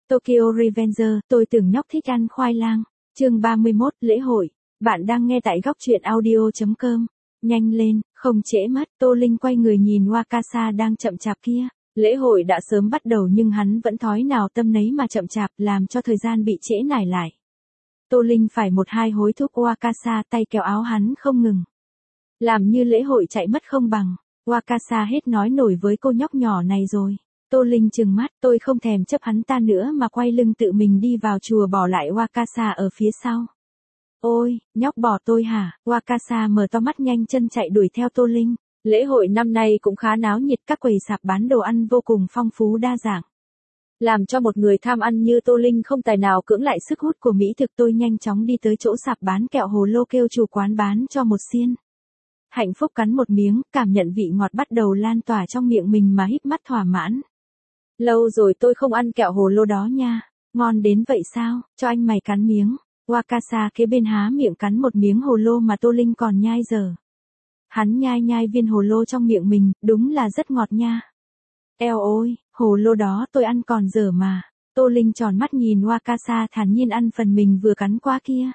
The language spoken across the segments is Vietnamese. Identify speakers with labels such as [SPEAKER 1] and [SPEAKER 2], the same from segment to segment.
[SPEAKER 1] Tokyo Revenger, tôi tưởng nhóc thích ăn khoai lang. Chương 31, lễ hội. Bạn đang nghe tại góc truyện audio.com. Nhanh lên, không trễ mất. Tô Linh quay người nhìn Wakasa đang chậm chạp kia. Lễ hội đã sớm bắt đầu nhưng hắn vẫn thói nào tâm nấy mà chậm chạp, làm cho thời gian bị trễ nải lại. Tô Linh phải một hai hối thúc Wakasa, tay kéo áo hắn không ngừng. Làm như lễ hội chạy mất không bằng. Wakasa hết nói nổi với cô nhóc nhỏ này rồi. Tô Linh trừng mắt, tôi không thèm chấp hắn ta nữa mà quay lưng tự mình đi vào chùa, bỏ lại Wakasa ở phía sau. Ôi, nhóc bỏ tôi hả? Wakasa mở to mắt nhanh chân chạy đuổi theo Tô Linh. Lễ hội năm nay cũng khá náo nhiệt, các quầy sạp bán đồ ăn vô cùng phong phú đa dạng. Làm cho một người tham ăn như Tô Linh không tài nào cưỡng lại sức hút của mỹ thực. Tôi nhanh chóng đi tới chỗ sạp bán kẹo hồ lô, kêu chủ quán bán cho một xiên. Hạnh phúc cắn một miếng, cảm nhận vị ngọt bắt đầu lan tỏa trong miệng mình mà híp mắt thỏa mãn. Lâu rồi tôi không ăn kẹo hồ lô đó nha. Ngon đến vậy sao? Cho anh mày cắn miếng. Wakasa kế bên há miệng cắn một miếng hồ lô mà Tô Linh còn nhai dở. Hắn nhai nhai viên hồ lô trong miệng mình, đúng là rất ngọt nha. Eo ôi, hồ lô đó tôi ăn còn dở mà. Tô Linh tròn mắt nhìn Wakasa thản nhiên ăn phần mình vừa cắn qua kia.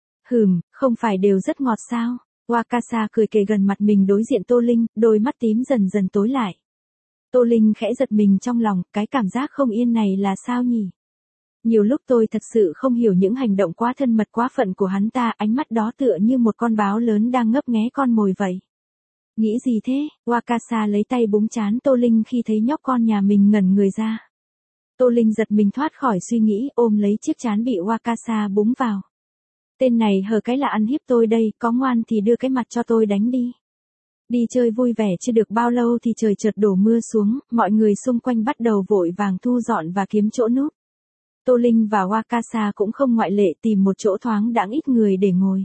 [SPEAKER 1] Không phải đều rất ngọt sao? Wakasa cười kề gần mặt mình đối diện Tô Linh, đôi mắt tím dần dần tối lại. Tô Linh khẽ giật mình trong lòng, cái cảm giác không yên này là sao nhỉ? Nhiều lúc tôi thật sự không hiểu những hành động quá thân mật quá phận của hắn ta, ánh mắt đó tựa như một con báo lớn đang ngấp nghé con mồi vậy. Nghĩ gì thế? Wakasa lấy tay búng trán Tô Linh khi thấy nhóc con nhà mình ngẩn người ra. Tô Linh giật mình thoát khỏi suy nghĩ, ôm lấy chiếc trán bị Wakasa búng vào. Tên này hờ cái là ăn hiếp tôi đây, có ngoan thì đưa cái mặt cho tôi đánh đi. Đi chơi vui vẻ chưa được bao lâu thì trời chợt đổ mưa xuống, mọi người xung quanh bắt đầu vội vàng thu dọn và kiếm chỗ núp. Tô Linh và Wakasa cũng không ngoại lệ, tìm một chỗ thoáng đãng ít người để ngồi.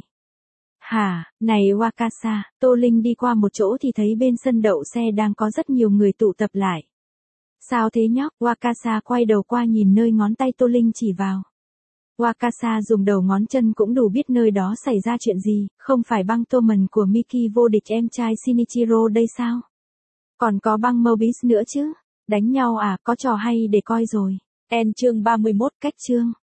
[SPEAKER 1] Hả, này Wakasa, Tô Linh đi qua một chỗ thì thấy bên sân đậu xe đang có rất nhiều người tụ tập lại. Sao thế nhóc? Wakasa quay đầu qua nhìn nơi ngón tay Tô Linh chỉ vào. Wakasa dùng đầu ngón chân cũng đủ biết nơi đó xảy ra chuyện gì, không phải băng Toman của Miki vô địch em trai Shinichiro đây sao? Còn có băng Mobius nữa chứ? Đánh nhau à, có trò hay để coi rồi. Chương 31, cách chương.